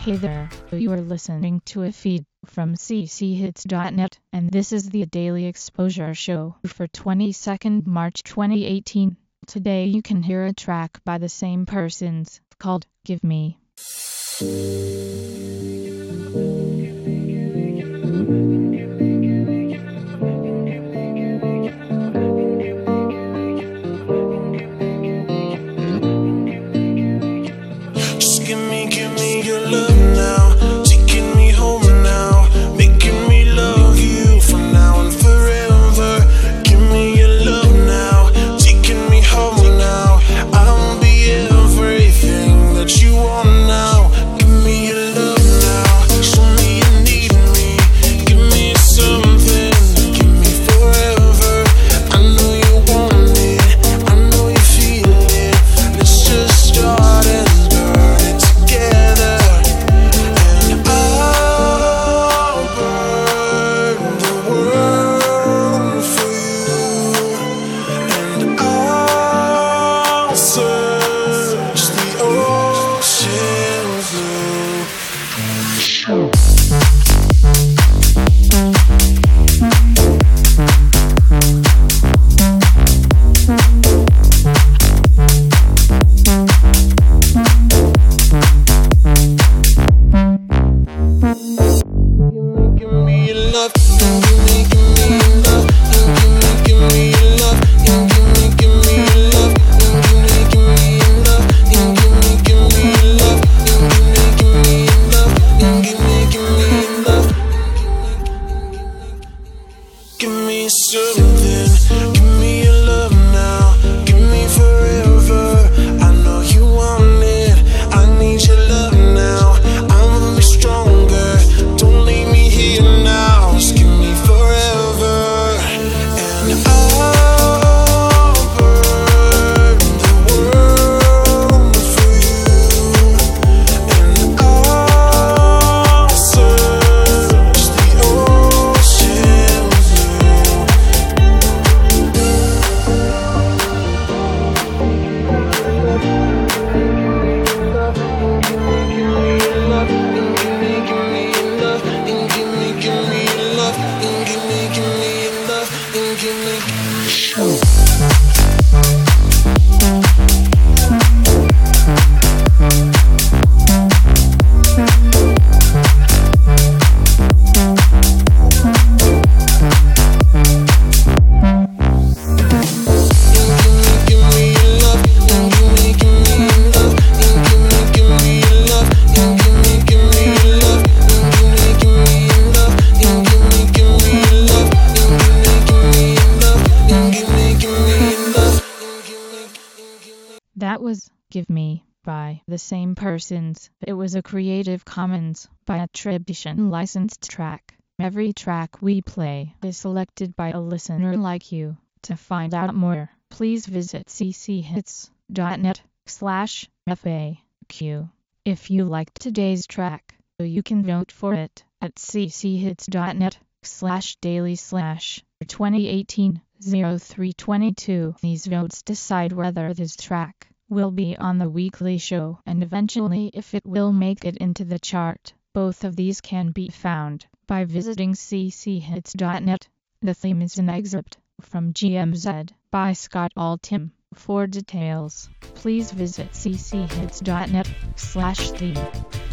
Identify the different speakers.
Speaker 1: Hey there, you are listening to a feed from cchits.net, and this is the Daily Exposure Show for 22nd March 2018. Today you can hear a track by the same persons, called Give Me.
Speaker 2: Give me your love now, taking me home now, making me love you from now and forever. Give me your love now, taking me home now, I'll be everything that you want now. Give me your love now, show me you need me, give me something, give me forever. I know you want it, I know you feel it, let's just start and burn it together. And I'll burn the world for you, and I'll search the ocean blue. Give me your love, give me your love, give me your love, give me your love, give me your love, give me your love, give me your love, give me something, give me your love now, give me forever. I know you want it, I need your love now, I'ma be stronger, don't leave me here now, just give me forever. And I'll burn the world for you, and I'll search the ocean blue.
Speaker 1: That was Give Me by the same persons. It was a Creative Commons by attribution licensed track. Every track we play is selected by a listener like you. To find out more, please visit cchits.net/FAQ. If you liked today's track, you can vote for it at cchits.net/daily/2018-0322. These votes decide whether this track will be on the weekly show and eventually if it will make it into the chart. Both of these can be found by visiting cchits.net. The theme is an excerpt from GMZ by Scott Altham. For details, please visit cchits.net/theme.